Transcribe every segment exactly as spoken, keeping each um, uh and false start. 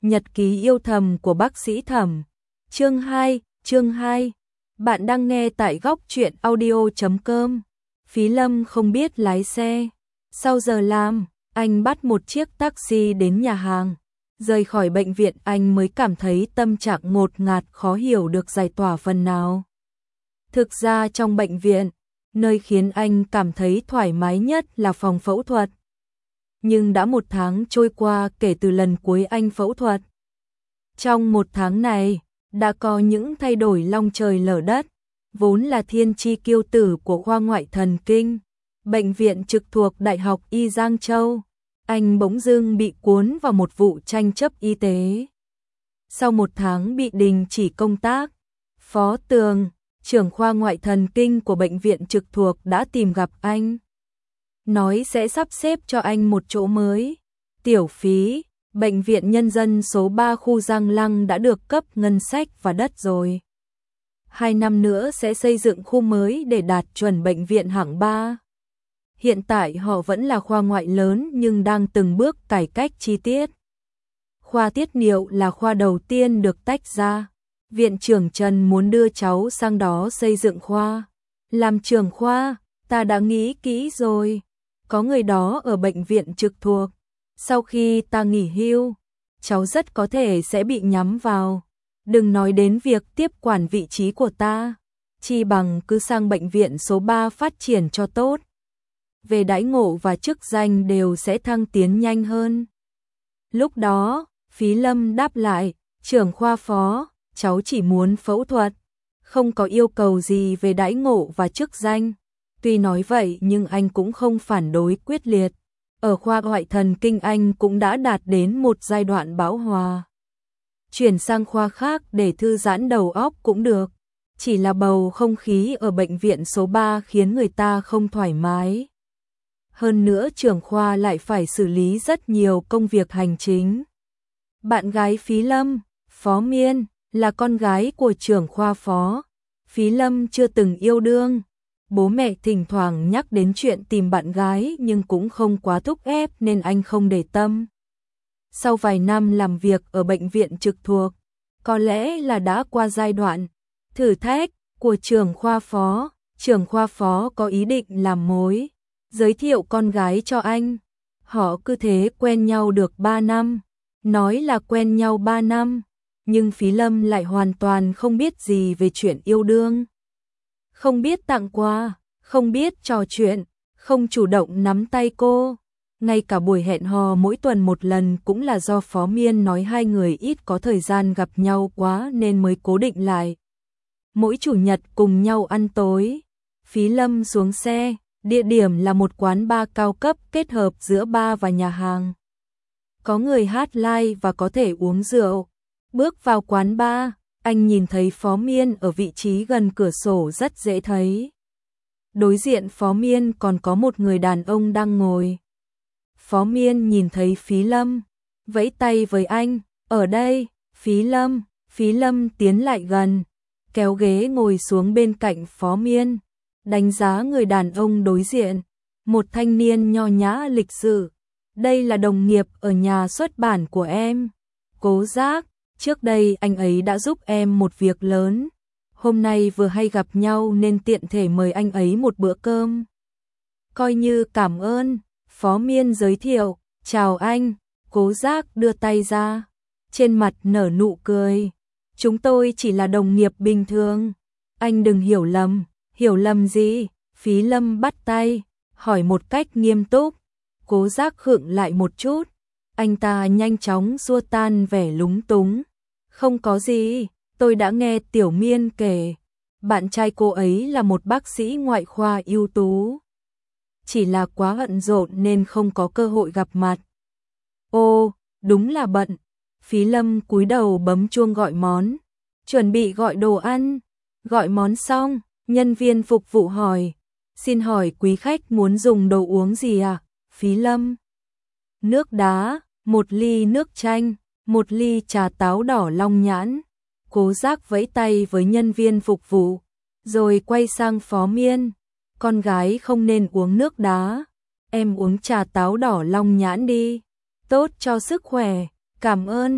Nhật ký yêu thầm của bác sĩ Thẩm. Chương hai, chương hai. Bạn đang nghe tại góc truyện audio chấm com. Phí Lâm không biết lái xe. Sau giờ làm, anh bắt một chiếc taxi đến nhà hàng. Rời khỏi bệnh viện anh mới cảm thấy tâm trạng ngột ngạt khó hiểu được giải tỏa phần nào. Thực ra trong bệnh viện, nơi khiến anh cảm thấy thoải mái nhất là phòng phẫu thuật. Nhưng đã một tháng trôi qua kể từ lần cuối anh phẫu thuật. Trong một tháng này, đã có những thay đổi long trời lở đất. Vốn là thiên chi kiêu tử của khoa ngoại thần kinh, bệnh viện trực thuộc Đại học Y Giang Châu, anh bỗng dưng bị cuốn vào một vụ tranh chấp y tế. Sau một tháng bị đình chỉ công tác, Phó Tường, trưởng khoa ngoại thần kinh của bệnh viện trực thuộc đã tìm gặp anh. Nói sẽ sắp xếp cho anh một chỗ mới. Tiểu phí, bệnh viện nhân dân số ba khu Giang Lăng đã được cấp ngân sách và đất rồi. Hai năm nữa sẽ xây dựng khu mới để đạt chuẩn bệnh viện hạng ba. Hiện tại họ vẫn là khoa ngoại lớn nhưng đang từng bước cải cách chi tiết. Khoa tiết niệu là khoa đầu tiên được tách ra. Viện trưởng Trần muốn đưa cháu sang đó xây dựng khoa. Làm trưởng khoa, ta đã nghĩ kỹ rồi. Có người đó ở bệnh viện trực thuộc. Sau khi ta nghỉ hưu, cháu rất có thể sẽ bị nhắm vào. Đừng nói đến việc tiếp quản vị trí của ta. Chi bằng cứ sang bệnh viện số ba phát triển cho tốt. Về đãi ngộ và chức danh đều sẽ thăng tiến nhanh hơn. Lúc đó, Phí Lâm đáp lại, trưởng khoa phó, cháu chỉ muốn phẫu thuật. Không có yêu cầu gì về đãi ngộ và chức danh. Tuy nói vậy nhưng anh cũng không phản đối quyết liệt. Ở khoa ngoại thần kinh anh cũng đã đạt đến một giai đoạn bão hòa. Chuyển sang khoa khác để thư giãn đầu óc cũng được. Chỉ là bầu không khí ở bệnh viện số ba khiến người ta không thoải mái. Hơn nữa trưởng khoa lại phải xử lý rất nhiều công việc hành chính. Bạn gái Phí Lâm, Phó Miên, là con gái của trưởng khoa phó. Phí Lâm chưa từng yêu đương. Bố mẹ thỉnh thoảng nhắc đến chuyện tìm bạn gái nhưng cũng không quá thúc ép nên anh không để tâm. Sau vài năm làm việc ở bệnh viện trực thuộc, có lẽ là đã qua giai đoạn thử thách của trưởng khoa phó. Trưởng khoa phó có ý định làm mối, giới thiệu con gái cho anh. Họ cứ thế quen nhau được ba năm. Nói là quen nhau ba năm, nhưng Phí Lâm lại hoàn toàn không biết gì về chuyện yêu đương. Không biết tặng quà, không biết trò chuyện, không chủ động nắm tay cô. Ngay cả buổi hẹn hò mỗi tuần một lần cũng là do Phó Miên nói hai người ít có thời gian gặp nhau quá nên mới cố định lại. Mỗi chủ nhật cùng nhau ăn tối. Phí Lâm xuống xe, địa điểm là một quán bar cao cấp kết hợp giữa bar và nhà hàng. Có người hát live và có thể uống rượu. Bước vào quán bar, anh nhìn thấy Phó Miên ở vị trí gần cửa sổ rất dễ thấy. Đối diện Phó Miên còn có một người đàn ông đang ngồi. Phó Miên nhìn thấy Phí Lâm, vẫy tay với anh, ở đây, Phí Lâm. Phí Lâm tiến lại gần, kéo ghế ngồi xuống bên cạnh Phó Miên, đánh giá người đàn ông đối diện, một thanh niên nho nhã lịch sự. Đây là đồng nghiệp ở nhà xuất bản của em, Cố Giác. Trước đây anh ấy đã giúp em một việc lớn. Hôm nay vừa hay gặp nhau nên tiện thể mời anh ấy một bữa cơm. Coi như cảm ơn. Phó Miên giới thiệu, chào anh. Cố Giác đưa tay ra, trên mặt nở nụ cười. Chúng tôi chỉ là đồng nghiệp bình thường. Anh đừng hiểu lầm. Hiểu lầm gì? Phí Lâm bắt tay, hỏi một cách nghiêm túc. Cố Giác khựng lại một chút. Anh ta nhanh chóng xua tan vẻ lúng túng. Không có gì, tôi đã nghe Tiểu Miên kể. Bạn trai cô ấy là một bác sĩ ngoại khoa ưu tú. Chỉ là quá bận rộn nên không có cơ hội gặp mặt. Ô, đúng là bận. Phí Lâm cúi đầu bấm chuông gọi món. Chuẩn bị gọi đồ ăn. Gọi món xong, nhân viên phục vụ hỏi. Xin hỏi quý khách muốn dùng đồ uống gì à? Phí Lâm. Nước đá, một ly nước chanh, một ly trà táo đỏ long nhãn. Cố Giác vẫy tay với nhân viên phục vụ, rồi quay sang Phó Miên. Con gái không nên uống nước đá, em uống trà táo đỏ long nhãn đi, tốt cho sức khỏe, cảm ơn.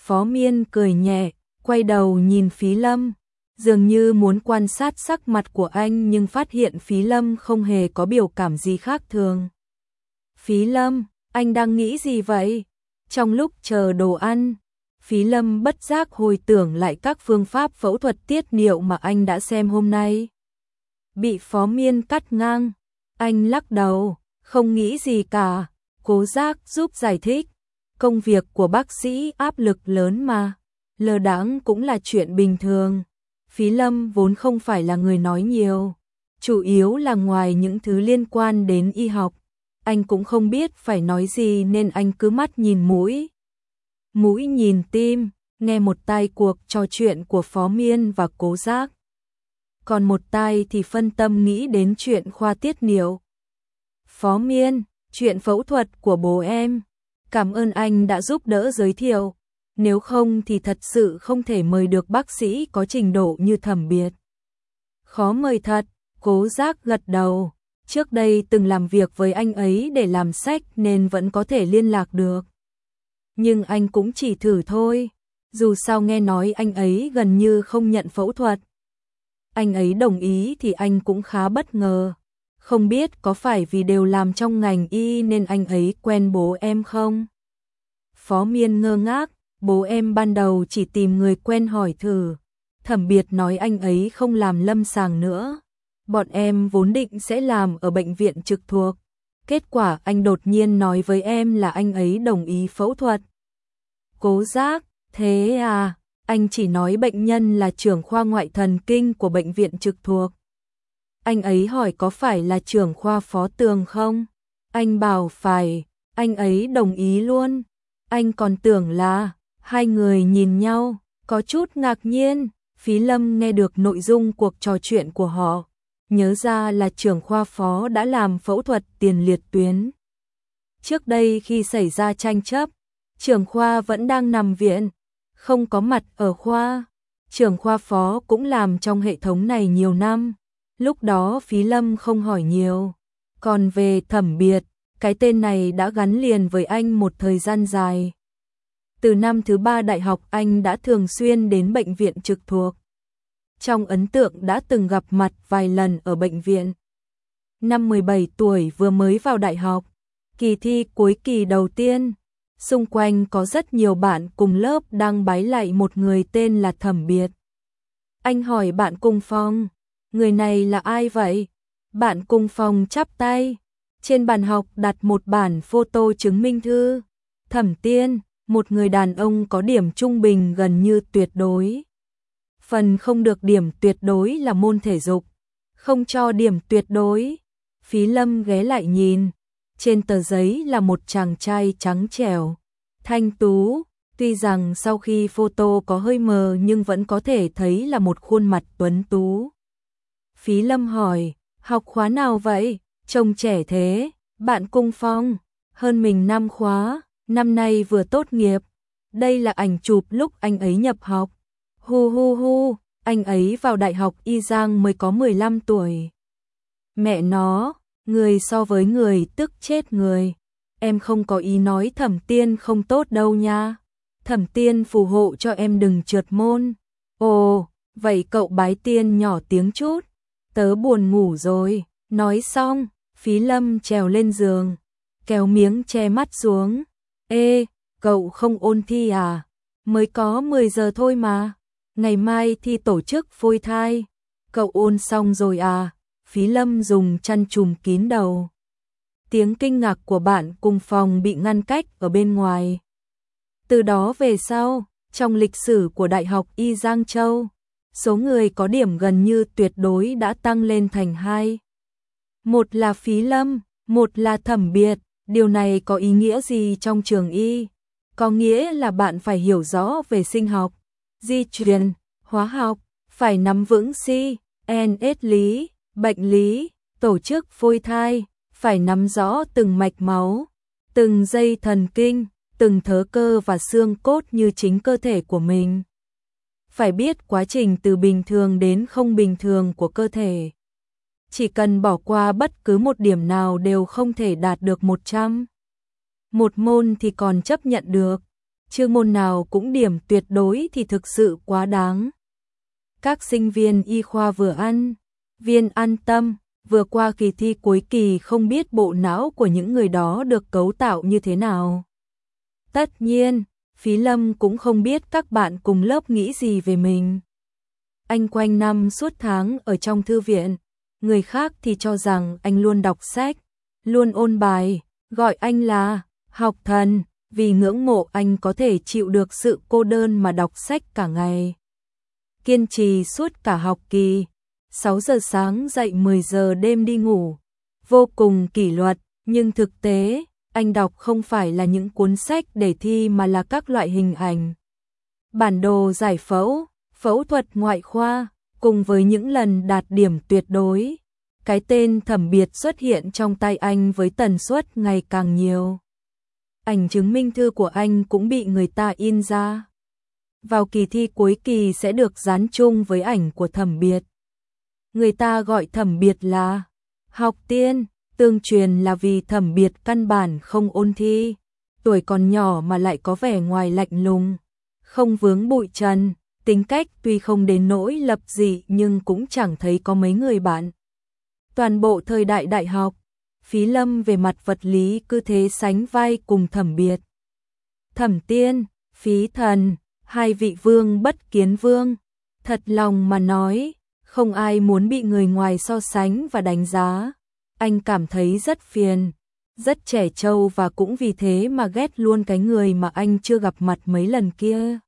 Phó Miên cười nhẹ, quay đầu nhìn Phí Lâm, dường như muốn quan sát sắc mặt của anh nhưng phát hiện Phí Lâm không hề có biểu cảm gì khác thường. Phí Lâm, anh đang nghĩ gì vậy? Trong lúc chờ đồ ăn, Phí Lâm bất giác hồi tưởng lại các phương pháp phẫu thuật tiết niệu mà anh đã xem hôm nay. Bị Phó Miên cắt ngang, anh lắc đầu, không nghĩ gì cả, cố giác giúp giải thích. Công việc của bác sĩ áp lực lớn mà, lơ đãng cũng là chuyện bình thường. Phí Lâm vốn không phải là người nói nhiều, chủ yếu là ngoài những thứ liên quan đến y học, anh cũng không biết phải nói gì nên anh cứ mắt nhìn mũi. Mũi nhìn tim, nghe một tai cuộc trò chuyện của Phó Miên và Cố Giác. Còn một tai thì phân tâm nghĩ đến chuyện khoa tiết niệu. Phó Miên, chuyện phẫu thuật của bố em. Cảm ơn anh đã giúp đỡ giới thiệu. Nếu không thì thật sự không thể mời được bác sĩ có trình độ như Thẩm Biệt. Khó mời thật, Cố Giác gật đầu. Trước đây từng làm việc với anh ấy để làm sách nên vẫn có thể liên lạc được. Nhưng anh cũng chỉ thử thôi. Dù sao nghe nói anh ấy gần như không nhận phẫu thuật. Anh ấy đồng ý thì anh cũng khá bất ngờ. Không biết có phải vì đều làm trong ngành y nên anh ấy quen bố em không? Phó Miên ngơ ngác, bố em ban đầu chỉ tìm người quen hỏi thử. Thẩm Biệt nói anh ấy không làm lâm sàng nữa. Bọn em vốn định sẽ làm ở bệnh viện trực thuộc. Kết quả anh đột nhiên nói với em là anh ấy đồng ý phẫu thuật. Cố Giác, thế à, anh chỉ nói bệnh nhân là trưởng khoa ngoại thần kinh của bệnh viện trực thuộc. Anh ấy hỏi có phải là trưởng khoa Phó Tường không? Anh bảo phải, anh ấy đồng ý luôn. Anh còn tưởng là, hai người nhìn nhau, có chút ngạc nhiên. Phí Lâm nghe được nội dung cuộc trò chuyện của họ, nhớ ra là trưởng khoa Phó đã làm phẫu thuật tiền liệt tuyến. Trước đây khi xảy ra tranh chấp, trưởng khoa vẫn đang nằm viện, không có mặt ở khoa. Trưởng khoa Phó cũng làm trong hệ thống này nhiều năm. Lúc đó Phí Lâm không hỏi nhiều. Còn về Thẩm Biệt, cái tên này đã gắn liền với anh một thời gian dài. Từ năm thứ ba đại học anh đã thường xuyên đến bệnh viện trực thuộc. Trong ấn tượng đã từng gặp mặt vài lần ở bệnh viện. Năm mười bảy tuổi vừa mới vào đại học, kỳ thi cuối kỳ đầu tiên, xung quanh có rất nhiều bạn cùng lớp đang bái lạy một người tên là Thẩm Biệt. Anh hỏi bạn cùng phòng, người này là ai vậy? Bạn cùng phòng chắp tay, trên bàn học đặt một bản photo chứng minh thư. Thẩm Tiên, một người đàn ông có điểm trung bình gần như tuyệt đối. Phần không được điểm tuyệt đối là môn thể dục, không cho điểm tuyệt đối. Phí Lâm ghé lại nhìn, trên tờ giấy là một chàng trai trắng trẻo, thanh tú, tuy rằng sau khi photo có hơi mờ nhưng vẫn có thể thấy là một khuôn mặt tuấn tú. Phí Lâm hỏi, học khóa nào vậy? Trông trẻ thế. Bạn cùng phòng, hơn mình năm khóa, năm nay vừa tốt nghiệp. Đây là ảnh chụp lúc anh ấy nhập học. Hu hu hu, anh ấy vào đại học Y Giang mới có mười lăm tuổi. Mẹ nó, người so với người tức chết người. Em không có ý nói Thẩm Tiên không tốt đâu nha. Thẩm Tiên phù hộ cho em đừng trượt môn. Ồ, vậy cậu bái Tiên nhỏ tiếng chút. Tớ buồn ngủ rồi. Nói xong, Phí Lâm trèo lên giường, kéo miếng che mắt xuống. Ê, cậu không ôn thi à? Mới có mười giờ thôi mà. Ngày mai thi tổ chức phôi thai. Cậu ôn xong rồi à? Phí Lâm dùng chăn trùm kín đầu. Tiếng kinh ngạc của bạn cùng phòng bị ngăn cách ở bên ngoài. Từ đó về sau, trong lịch sử của Đại học Y Giang Châu, số người có điểm gần như tuyệt đối đã tăng lên thành hai. Một là Phí Lâm, một là Thẩm Biệt. Điều này có ý nghĩa gì trong trường y? Có nghĩa là bạn phải hiểu rõ về sinh học, di truyền, hóa học, phải nắm vững si, en ét lý, bệnh lý, tổ chức phôi thai, phải nắm rõ từng mạch máu, từng dây thần kinh, từng thớ cơ và xương cốt như chính cơ thể của mình. Phải biết quá trình từ bình thường đến không bình thường của cơ thể. Chỉ cần bỏ qua bất cứ một điểm nào đều không thể đạt được một trăm. Một môn thì còn chấp nhận được, Chứ môn nào cũng điểm tuyệt đối thì thực sự quá đáng. Các sinh viên y khoa vừa ăn, viên an tâm, vừa qua kỳ thi cuối kỳ không biết bộ não của những người đó được cấu tạo như thế nào. Tất nhiên, Phí Lâm cũng không biết các bạn cùng lớp nghĩ gì về mình. Anh quanh năm suốt tháng ở trong thư viện, người khác thì cho rằng anh luôn đọc sách, luôn ôn bài, gọi anh là học thần, vì ngưỡng mộ anh có thể chịu được sự cô đơn mà đọc sách cả ngày. Kiên trì suốt cả học kỳ, sáu giờ sáng dậy mười giờ đêm đi ngủ, vô cùng kỷ luật, nhưng thực tế, anh đọc không phải là những cuốn sách để thi mà là các loại hình ảnh. Bản đồ giải phẫu, phẫu thuật ngoại khoa, cùng với những lần đạt điểm tuyệt đối. Cái tên Thẩm Biệt xuất hiện trong tay anh với tần suất ngày càng nhiều. Ảnh chứng minh thư của anh cũng bị người ta in ra. Vào kỳ thi cuối kỳ sẽ được dán chung với ảnh của Thẩm Biệt. Người ta gọi Thẩm Biệt là học tiên, tương truyền là vì Thẩm Biệt căn bản không ôn thi, tuổi còn nhỏ mà lại có vẻ ngoài lạnh lùng, không vướng bụi trần, tính cách tuy không đến nỗi lập dị nhưng cũng chẳng thấy có mấy người bạn. Toàn bộ thời đại đại học, Phí Lâm về mặt vật lý cứ thế sánh vai cùng Thẩm Biệt. Thẩm Tiên, Phí Thần, hai vị vương bất kiến vương. Thật lòng mà nói, không ai muốn bị người ngoài so sánh và đánh giá. Anh cảm thấy rất phiền, rất trẻ trâu và cũng vì thế mà ghét luôn cái người mà anh chưa gặp mặt mấy lần kia.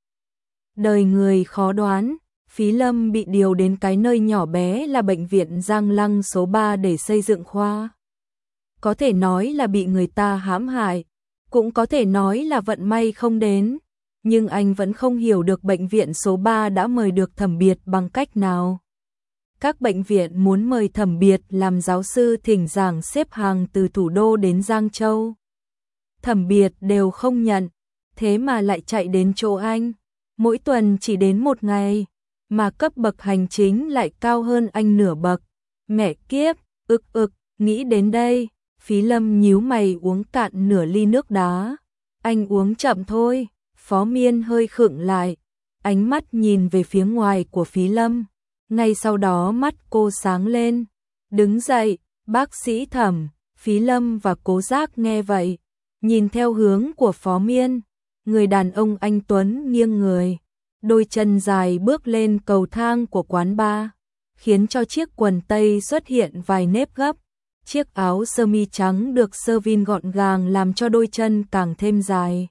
Đời người khó đoán, Phí Lâm bị điều đến cái nơi nhỏ bé là bệnh viện Giang Lăng số ba để xây dựng khoa. Có thể nói là bị người ta hãm hại, cũng có thể nói là vận may không đến, nhưng anh vẫn không hiểu được bệnh viện số ba đã mời được Thẩm Biệt bằng cách nào. Các bệnh viện muốn mời Thẩm Biệt làm giáo sư thỉnh giảng xếp hàng từ thủ đô đến Giang Châu. Thẩm Biệt đều không nhận, thế mà lại chạy đến chỗ anh, mỗi tuần chỉ đến một ngày, mà cấp bậc hành chính lại cao hơn anh nửa bậc. Mẹ kiếp, ực ực, nghĩ đến đây, Phí Lâm nhíu mày uống cạn nửa ly nước đá. Anh uống chậm thôi, Phó Miên hơi khựng lại, ánh mắt nhìn về phía ngoài của Phí Lâm. Ngay sau đó mắt cô sáng lên, đứng dậy, bác sĩ Thẩm. Phí Lâm và Cố Giác nghe vậy, nhìn theo hướng của Phó Miên, người đàn ông anh tuấn nghiêng người, đôi chân dài bước lên cầu thang của quán bar, khiến cho chiếc quần tây xuất hiện vài nếp gấp, chiếc áo sơ mi trắng được sơ vin gọn gàng làm cho đôi chân càng thêm dài.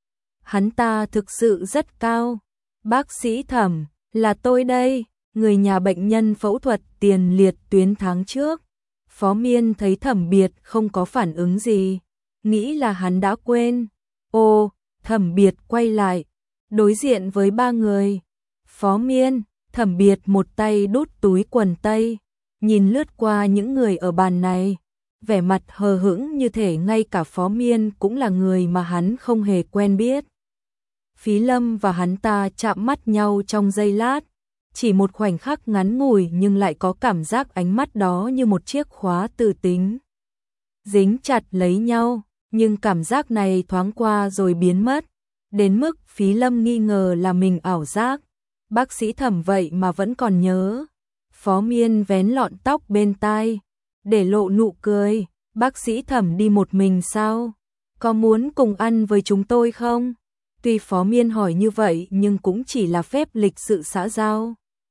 Hắn ta thực sự rất cao. Bác sĩ Thẩm, là tôi đây, người nhà bệnh nhân phẫu thuật tiền liệt tuyến tháng trước. Phó Miên thấy Thẩm Biệt không có phản ứng gì, nghĩ là hắn đã quên. Ô, Thẩm Biệt quay lại, đối diện với ba người. Phó Miên, Thẩm Biệt một tay đút túi quần tây, nhìn lướt qua những người ở bàn này, vẻ mặt hờ hững như thể ngay cả Phó Miên cũng là người mà hắn không hề quen biết. Phí Lâm và hắn ta chạm mắt nhau trong giây lát, chỉ một khoảnh khắc ngắn ngủi nhưng lại có cảm giác ánh mắt đó như một chiếc khóa tử tính. Dính chặt lấy nhau, nhưng cảm giác này thoáng qua rồi biến mất, đến mức Phí Lâm nghi ngờ là mình ảo giác. Bác sĩ Thẩm vậy mà vẫn còn nhớ. Phó Miên vén lọn tóc bên tai, để lộ nụ cười. Bác sĩ Thẩm đi một mình sao? Có muốn cùng ăn với chúng tôi không? Tuy Phó Miên hỏi như vậy nhưng cũng chỉ là phép lịch sự xã giao.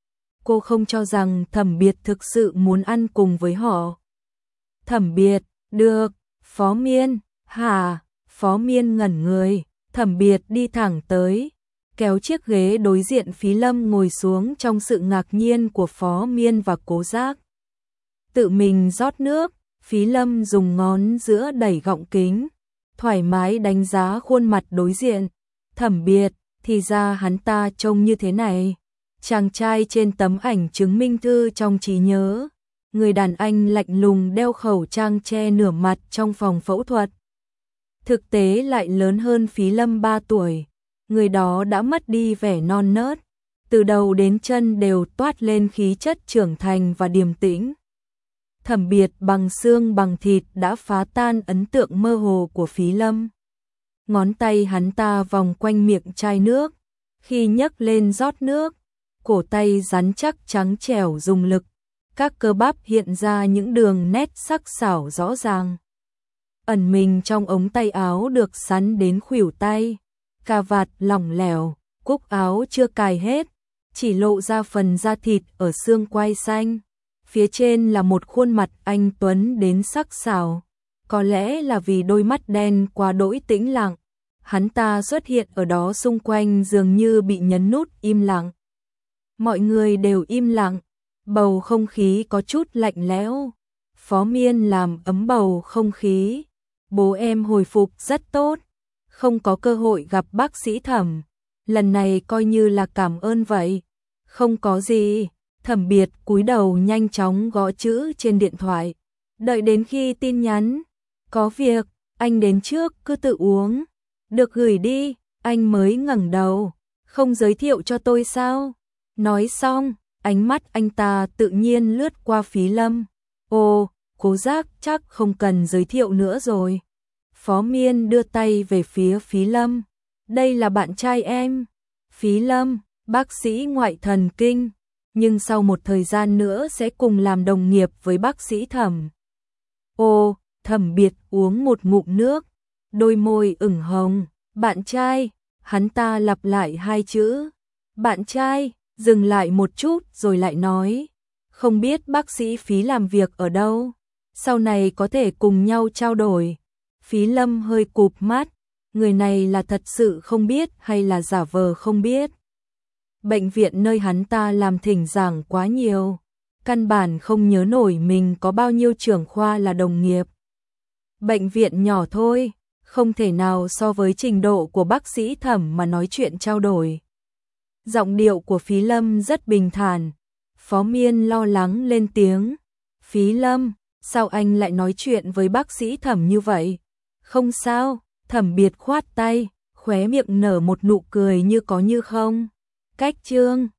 Cô không cho rằng Thẩm Biệt thực sự muốn ăn cùng với họ. Thẩm Biệt, được. Phó Miên, hả? Phó Miên ngẩn người. Thẩm Biệt đi thẳng tới, kéo chiếc ghế đối diện Phí Lâm ngồi xuống trong sự ngạc nhiên của Phó Miên và Cố Giác. Tự mình rót nước, Phí Lâm dùng ngón giữa đẩy gọng kính, thoải mái đánh giá khuôn mặt đối diện. Thẩm Biệt, thì ra hắn ta trông như thế này. Chàng trai trên tấm ảnh chứng minh thư trong trí nhớ, người đàn anh lạnh lùng đeo khẩu trang che nửa mặt trong phòng phẫu thuật. Thực tế lại lớn hơn Phí Lâm ba tuổi, người đó đã mất đi vẻ non nớt, từ đầu đến chân đều toát lên khí chất trưởng thành và điềm tĩnh. Thẩm Biệt bằng xương bằng thịt đã phá tan ấn tượng mơ hồ của Phí Lâm. ngón tay hắn ta vòng quanh miệng chai nước, khi nhấc lên rót nước, cổ tay rắn chắc trắng trẻo dùng lực, các cơ bắp hiện ra những đường nét sắc sảo rõ ràng. Ẩn mình trong ống tay áo được sắn đến khuỷu tay, cà vạt lỏng lẻo, cúc áo chưa cài hết, chỉ lộ ra phần da thịt ở xương quai xanh. Phía trên là một khuôn mặt anh tuấn đến sắc sảo, có lẽ là vì đôi mắt đen quá đỗi tĩnh lặng, hắn ta xuất hiện ở đó xung quanh dường như bị nhấn nút im lặng. Mọi người đều im lặng, bầu không khí có chút lạnh lẽo. Phó Miên làm ấm bầu không khí. Bố em hồi phục rất tốt, không có cơ hội gặp bác sĩ Thẩm, lần này coi như là cảm ơn vậy. Không có gì. Thẩm Biệt cúi đầu nhanh chóng gõ chữ trên điện thoại, đợi đến khi tin nhắn có việc, anh đến trước cứ tự uống, được gửi đi, anh mới ngẩng đầu, không giới thiệu cho tôi sao? Nói xong, ánh mắt anh ta tự nhiên lướt qua Phí Lâm. Ồ, Cố Giác chắc không cần giới thiệu nữa rồi. Phó Miên đưa tay về phía Phí Lâm. Đây là bạn trai em. Phí Lâm, bác sĩ ngoại thần kinh, nhưng sau một thời gian nữa sẽ cùng làm đồng nghiệp với bác sĩ Thẩm. Ồ, Thẩm Biệt uống một ngụm nước, đôi môi ửng hồng. Bạn trai, hắn ta lặp lại hai chữ. Bạn trai, dừng lại một chút rồi lại nói. Không biết bác sĩ Phí làm việc ở đâu, sau này có thể cùng nhau trao đổi. Phí Lâm hơi cụp mắt, người này là thật sự không biết hay là giả vờ không biết. Bệnh viện nơi hắn ta làm thỉnh giảng quá nhiều, căn bản không nhớ nổi mình có bao nhiêu trưởng khoa là đồng nghiệp. Bệnh viện nhỏ thôi, không thể nào so với trình độ của bác sĩ Thẩm mà nói chuyện trao đổi. Giọng điệu của Phí Lâm rất bình thản. Phó Miên lo lắng lên tiếng. Phí Lâm, sao anh lại nói chuyện với bác sĩ Thẩm như vậy? Không sao. Thẩm Biệt khoát tay, khóe miệng nở một nụ cười như có như không. Cách chương